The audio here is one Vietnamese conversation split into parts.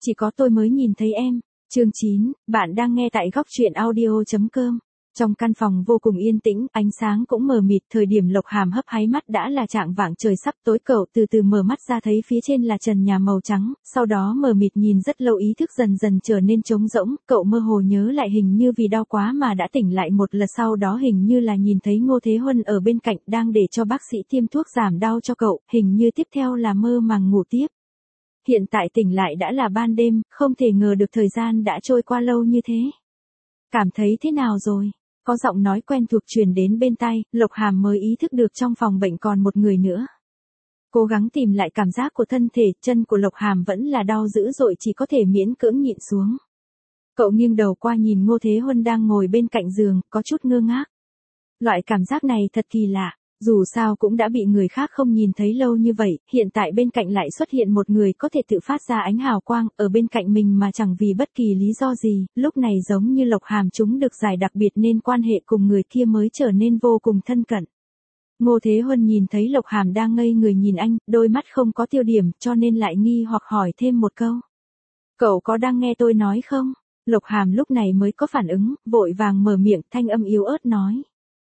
Chỉ có tôi mới nhìn thấy em. Chương 9, bạn đang nghe tại góc truyện audio.com. Trong căn phòng vô cùng yên tĩnh, ánh sáng cũng mờ mịt, thời điểm Lộc Hàm hấp háy mắt đã là chạng vạng trời sắp tối, cậu từ từ mở mắt ra thấy phía trên là trần nhà màu trắng, sau đó mờ mịt nhìn rất lâu, ý thức dần dần trở nên trống rỗng, cậu mơ hồ nhớ lại hình như vì đau quá mà đã tỉnh lại một lần, sau đó hình như là nhìn thấy Ngô Thế Huân ở bên cạnh đang để cho bác sĩ tiêm thuốc giảm đau cho cậu, hình như tiếp theo là mơ màng ngủ tiếp. Hiện tại tỉnh lại đã là ban đêm, không thể ngờ được thời gian đã trôi qua lâu như thế. Cảm thấy thế nào rồi? Có giọng nói quen thuộc truyền đến bên tai, Lộc Hàm mới ý thức được trong phòng bệnh còn một người nữa. Cố gắng tìm lại cảm giác của thân thể, chân của Lộc Hàm vẫn là đau dữ dội, chỉ có thể miễn cưỡng nhịn xuống. Cậu nghiêng đầu qua nhìn Ngô Thế Huân đang ngồi bên cạnh giường, có chút ngơ ngác. Loại cảm giác này thật kỳ lạ. Dù sao cũng đã bị người khác không nhìn thấy lâu như vậy, hiện tại bên cạnh lại xuất hiện một người có thể tự phát ra ánh hào quang, ở bên cạnh mình mà chẳng vì bất kỳ lý do gì, lúc này giống như Lộc Hàm chúng được giải đặc biệt nên quan hệ cùng người kia mới trở nên vô cùng thân cận. Ngô Thế Huân nhìn thấy Lộc Hàm đang ngây người nhìn anh, đôi mắt không có tiêu điểm cho nên lại nghi hoặc hỏi thêm một câu. Cậu có đang nghe tôi nói không? Lộc Hàm lúc này mới có phản ứng, vội vàng mở miệng, thanh âm yếu ớt nói.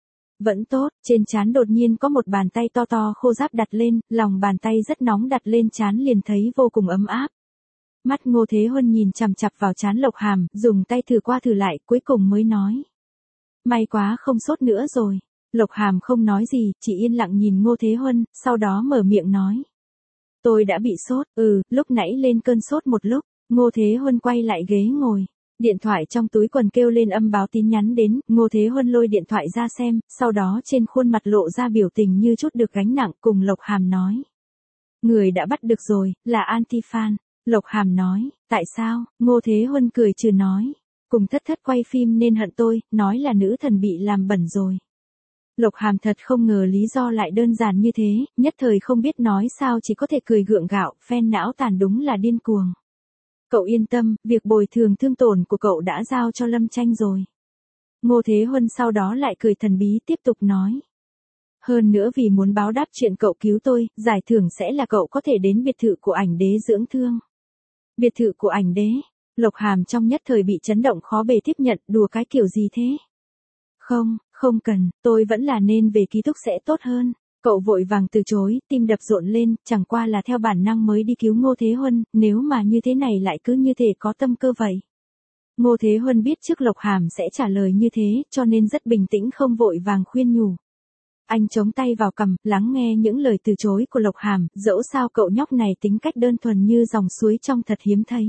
Vẫn tốt, trên trán đột nhiên có một bàn tay to to khô ráp đặt lên, lòng bàn tay rất nóng đặt lên trán liền thấy vô cùng ấm áp. Mắt Ngô Thế Huân nhìn chằm chằm vào trán Lộc Hàm, dùng tay thử qua thử lại, cuối cùng mới nói. May quá không sốt nữa rồi. Lộc Hàm không nói gì, chỉ yên lặng nhìn Ngô Thế Huân, sau đó mở miệng nói. Tôi đã bị sốt, lúc nãy lên cơn sốt một lúc. Ngô Thế Huân quay lại ghế ngồi. Điện thoại trong túi quần kêu lên âm báo tin nhắn đến, Ngô Thế Huân lôi điện thoại ra xem, sau đó trên khuôn mặt lộ ra biểu tình như chút được gánh nặng, cùng Lộc Hàm nói. Người đã bắt được rồi, là Antifan. Lộc Hàm nói, tại sao? Ngô Thế Huân cười trừ nói. Cùng Thất Thất quay phim nên hận tôi, nói là nữ thần bị làm bẩn rồi. Lộc Hàm thật không ngờ lý do lại đơn giản như thế, nhất thời không biết nói sao, chỉ có thể cười gượng gạo, phen não tàn đúng là điên cuồng. Cậu yên tâm, việc bồi thường thương tổn của cậu đã giao cho Lâm Tranh rồi. Ngô Thế Huân sau đó lại cười thần bí tiếp tục nói. Hơn nữa vì muốn báo đáp chuyện cậu cứu tôi, giải thưởng sẽ là cậu có thể đến biệt thự của ảnh đế dưỡng thương. Biệt thự của ảnh đế? Lộc Hàm trong nhất thời bị chấn động khó bề tiếp nhận, đùa cái kiểu gì thế? Không cần, tôi vẫn là nên về ký túc sẽ tốt hơn. Cậu vội vàng từ chối, tim đập rộn lên, chẳng qua là theo bản năng mới đi cứu Ngô Thế Huân, nếu mà như thế này lại cứ như thể có tâm cơ vậy. Ngô Thế Huân biết trước Lộc Hàm sẽ trả lời như thế, cho nên rất bình tĩnh không vội vàng khuyên nhủ. Anh chống tay vào cằm, lắng nghe những lời từ chối của Lộc Hàm, dẫu sao cậu nhóc này tính cách đơn thuần như dòng suối trong thật hiếm thấy.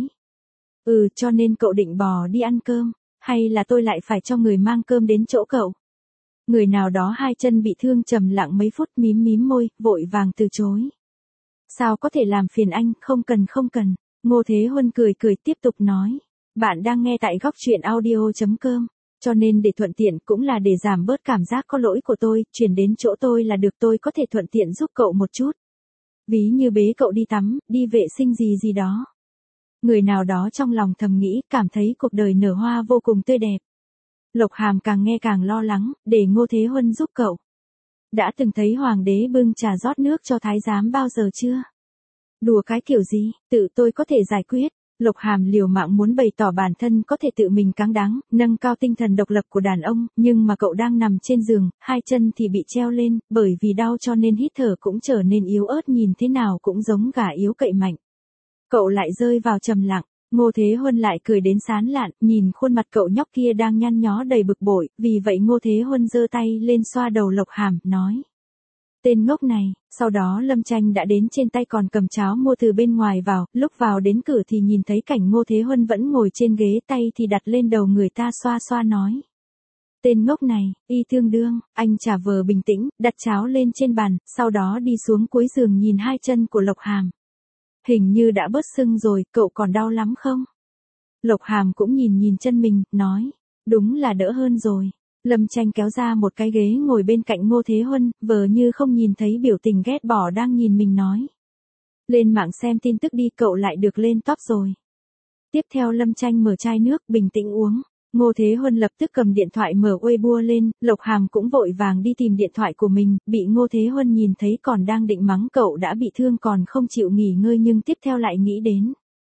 Cho nên cậu định bỏ đi ăn cơm, hay là tôi lại phải cho người mang cơm đến chỗ cậu? Người nào đó hai chân bị thương trầm lặng mấy phút mím môi, vội vàng từ chối. Sao có thể làm phiền anh, không cần. Ngô Thế Huân cười tiếp tục nói. Bạn đang nghe tại góc truyện audio.com. Cho nên để thuận tiện cũng là để giảm bớt cảm giác có lỗi của tôi, chuyển đến chỗ tôi là được, tôi có thể thuận tiện giúp cậu một chút. Ví như bế cậu đi tắm, đi vệ sinh gì đó. Người nào đó trong lòng thầm nghĩ, cảm thấy cuộc đời nở hoa vô cùng tươi đẹp. Lộc Hàm càng nghe càng lo lắng, để Ngô Thế Huân giúp cậu. Đã từng thấy hoàng đế bưng trà rót nước cho thái giám bao giờ chưa? Đùa cái kiểu gì, tự tôi có thể giải quyết. Lộc Hàm liều mạng muốn bày tỏ bản thân có thể tự mình cáng đáng, nâng cao tinh thần độc lập của đàn ông, nhưng mà cậu đang nằm trên giường, hai chân thì bị treo lên, bởi vì đau cho nên hít thở cũng trở nên yếu ớt, nhìn thế nào cũng giống gà yếu cậy mạnh. Cậu lại rơi vào trầm lặng. Ngô Thế Huân lại cười đến sán lạn, nhìn khuôn mặt cậu nhóc kia đang nhăn nhó đầy bực bội, vì vậy Ngô Thế Huân giơ tay lên xoa đầu Lộc Hàm, nói. Tên ngốc này, sau đó Lâm Tranh đã đến, trên tay còn cầm cháo mua từ bên ngoài vào, lúc vào đến cửa thì nhìn thấy cảnh Ngô Thế Huân vẫn ngồi trên ghế, tay thì đặt lên đầu người ta xoa nói. Tên ngốc này, y tương đương, anh trả vờ bình tĩnh, đặt cháo lên trên bàn, sau đó đi xuống cuối giường nhìn hai chân của Lộc Hàm. Hình như đã bớt sưng rồi, cậu còn đau lắm không? Lộc Hàm cũng nhìn chân mình, nói. Đúng là đỡ hơn rồi. Lâm Tranh kéo ra một cái ghế ngồi bên cạnh Ngô Thế Huân, vờ như không nhìn thấy biểu tình ghét bỏ đang nhìn mình, nói. Lên mạng xem tin tức đi, cậu lại được lên top rồi. Tiếp theo Lâm Tranh mở chai nước, bình tĩnh uống. Ngô Thế Huân lập tức cầm điện thoại mở Weibo lên, Lộc Hàm cũng vội vàng đi tìm điện thoại của mình, bị Ngô Thế Huân nhìn thấy còn đang định mắng cậu đã bị thương còn không chịu nghỉ ngơi, nhưng tiếp theo lại nghĩ đến.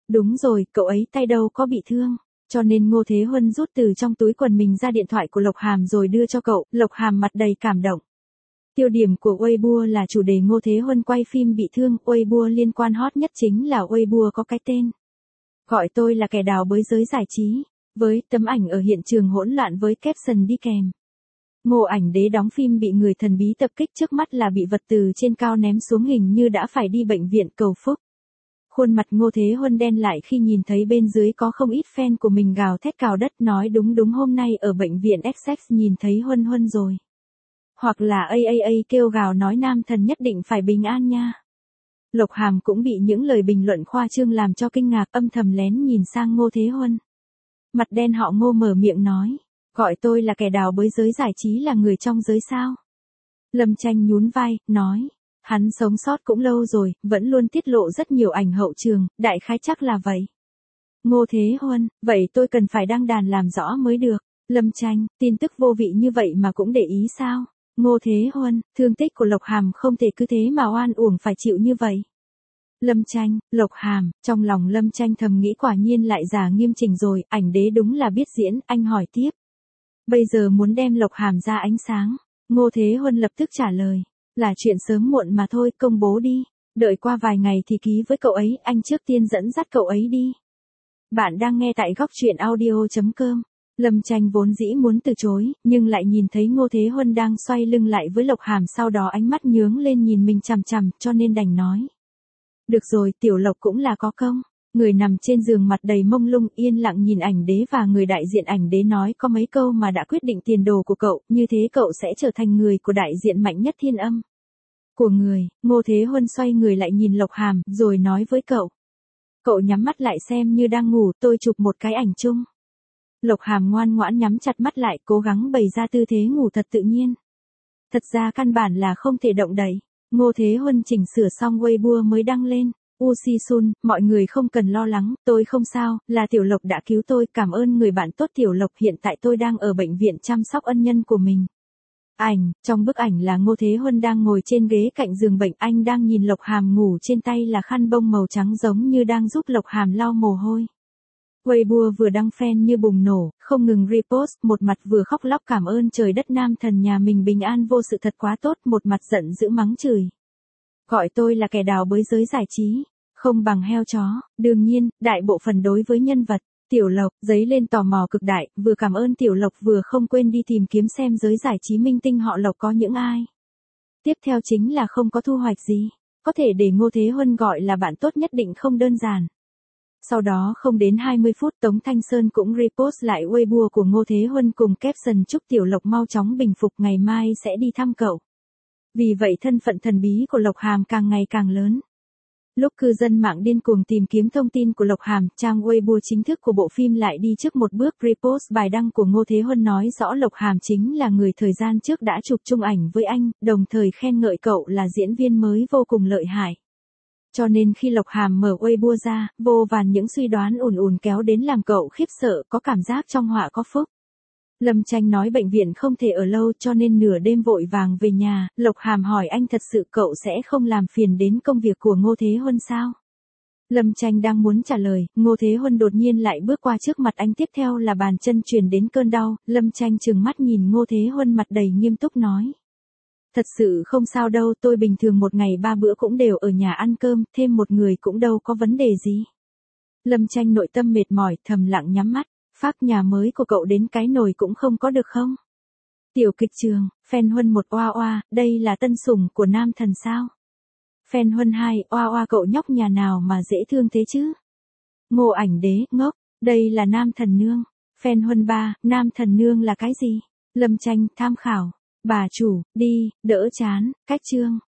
Đúng rồi, cậu ấy tay đâu có bị thương. Cho nên Ngô Thế Huân rút từ trong túi quần mình ra điện thoại của Lộc Hàm rồi đưa cho cậu, Lộc Hàm mặt đầy cảm động. Tiêu điểm của Weibo là chủ đề Ngô Thế Huân quay phim bị thương, Weibo liên quan hot nhất chính là Weibo có cái tên. Gọi tôi là kẻ đào bới giới giải trí, với tấm ảnh ở hiện trường hỗn loạn với caption đi kèm. Ngô Ảnh Đế đóng phim bị người thần bí tập kích, trước mắt là bị vật từ trên cao ném xuống, hình như đã phải đi bệnh viện cầu phúc. Khuôn mặt Ngô Thế Huân đen lại khi nhìn thấy bên dưới có không ít fan của mình gào thét cào đất nói đúng hôm nay ở bệnh viện Essex nhìn thấy Huân Huân rồi. Hoặc là AAA kêu gào nói nam thần nhất định phải bình an nha. Lộc Hàm cũng bị những lời bình luận khoa trương làm cho kinh ngạc, âm thầm lén nhìn sang Ngô Thế Huân. Mặt đen họ Ngô mở miệng nói, gọi tôi là kẻ đào bới giới giải trí là người trong giới sao? Lâm Tranh nhún vai, nói, hắn sống sót cũng lâu rồi, vẫn luôn tiết lộ rất nhiều ảnh hậu trường, đại khái chắc là vậy. Ngô Thế Huân, vậy tôi cần phải đăng đàn làm rõ mới được. Lâm Tranh, tin tức vô vị như vậy mà cũng để ý sao? Ngô Thế Huân, thương tích của Lộc Hàm không thể cứ thế mà oan uổng phải chịu như vậy. Lâm Tranh, Lộc Hàm, trong lòng Lâm Tranh thầm nghĩ quả nhiên lại giả nghiêm chỉnh rồi, Ảnh Đế đúng là biết diễn, anh hỏi tiếp. Bây giờ muốn đem Lộc Hàm ra ánh sáng. Ngô Thế Huân lập tức trả lời, là chuyện sớm muộn mà thôi, công bố đi. Đợi qua vài ngày thì ký với cậu ấy, anh trước tiên dẫn dắt cậu ấy đi. Bạn đang nghe tại góc truyện audio.com. Lâm Tranh vốn dĩ muốn từ chối, nhưng lại nhìn thấy Ngô Thế Huân đang xoay lưng lại với Lộc Hàm, sau đó ánh mắt nhướng lên nhìn mình chằm chằm, cho nên đành nói. Được rồi, Tiểu Lộc cũng là có công. Người nằm trên giường mặt đầy mông lung yên lặng nhìn Ảnh Đế và người đại diện Ảnh Đế nói có mấy câu mà đã quyết định tiền đồ của cậu, như thế cậu sẽ trở thành người của đại diện mạnh nhất thiên âm. Của người, Ngô Thế Huân xoay người lại nhìn Lộc Hàm, rồi nói với cậu. Cậu nhắm mắt lại xem như đang ngủ, tôi chụp một cái ảnh chung. Lộc Hàm ngoan ngoãn nhắm chặt mắt lại, cố gắng bày ra tư thế ngủ thật tự nhiên. Thật ra căn bản là không thể động đậy. Ngô Thế Huân chỉnh sửa xong Weibo mới đăng lên. Usi Sun, mọi người không cần lo lắng, tôi không sao, là Tiểu Lộc đã cứu tôi, cảm ơn người bạn tốt Tiểu Lộc, hiện tại tôi đang ở bệnh viện chăm sóc ân nhân của mình. Trong bức ảnh là Ngô Thế Huân đang ngồi trên ghế cạnh giường bệnh, anh đang nhìn Lộc Hàm ngủ, trên tay là khăn bông màu trắng giống như đang giúp Lộc Hàm lau mồ hôi. Weibo vừa đăng fan như bùng nổ, không ngừng repost, một mặt vừa khóc lóc cảm ơn trời đất nam thần nhà mình bình an vô sự thật quá tốt, một mặt giận dữ mắng chửi. Gọi tôi là kẻ đào bới giới giải trí, không bằng heo chó, đương nhiên, đại bộ phần đối với nhân vật, Tiểu Lộc, dấy lên tò mò cực đại, vừa cảm ơn Tiểu Lộc vừa không quên đi tìm kiếm xem giới giải trí minh tinh họ Lộc có những ai. Tiếp theo chính là không có thu hoạch gì, có thể để Ngô Thế Huân gọi là bạn tốt nhất định không đơn giản. Sau đó không đến 20 phút Tống Thanh Sơn cũng repost lại Weibo của Ngô Thế Huân cùng caption chúc Tiểu Lộc mau chóng bình phục, ngày mai sẽ đi thăm cậu. Vì vậy thân phận thần bí của Lộc Hàm càng ngày càng lớn. Lúc cư dân mạng điên cuồng tìm kiếm thông tin của Lộc Hàm, trang Weibo chính thức của bộ phim lại đi trước một bước repost bài đăng của Ngô Thế Huân nói rõ Lộc Hàm chính là người thời gian trước đã chụp chung ảnh với anh, đồng thời khen ngợi cậu là diễn viên mới vô cùng lợi hại. Cho nên khi Lộc Hàm mở Weibo ra, vô vàn những suy đoán ùn kéo đến làm cậu khiếp sợ, có cảm giác trong họa có phúc. Lâm Tranh nói bệnh viện không thể ở lâu cho nên nửa đêm vội vàng về nhà, Lộc Hàm hỏi anh thật sự cậu sẽ không làm phiền đến công việc của Ngô Thế Huân sao? Lâm Tranh đang muốn trả lời, Ngô Thế Huân đột nhiên lại bước qua trước mặt anh, tiếp theo là bàn chân truyền đến cơn đau, Lâm Tranh trừng mắt nhìn Ngô Thế Huân mặt đầy nghiêm túc nói. Thật sự không sao đâu, tôi bình thường một ngày 3 bữa cũng đều ở nhà ăn cơm, thêm một người cũng đâu có vấn đề gì. Lâm Tranh nội tâm mệt mỏi, thầm lặng nhắm mắt, phác nhà mới của cậu đến cái nồi cũng không có được không? Tiểu kịch trường, fan Huân 1 oa oa, đây là tân sủng của nam thần sao? Fan Huân 2, oa oa cậu nhóc nhà nào mà dễ thương thế chứ? Ngô Ảnh Đế, ngốc, đây là nam thần nương. Fan Huân 3, nam thần nương là cái gì? Lâm Tranh, tham khảo. Bà chủ, đi, đỡ chán, cách chương.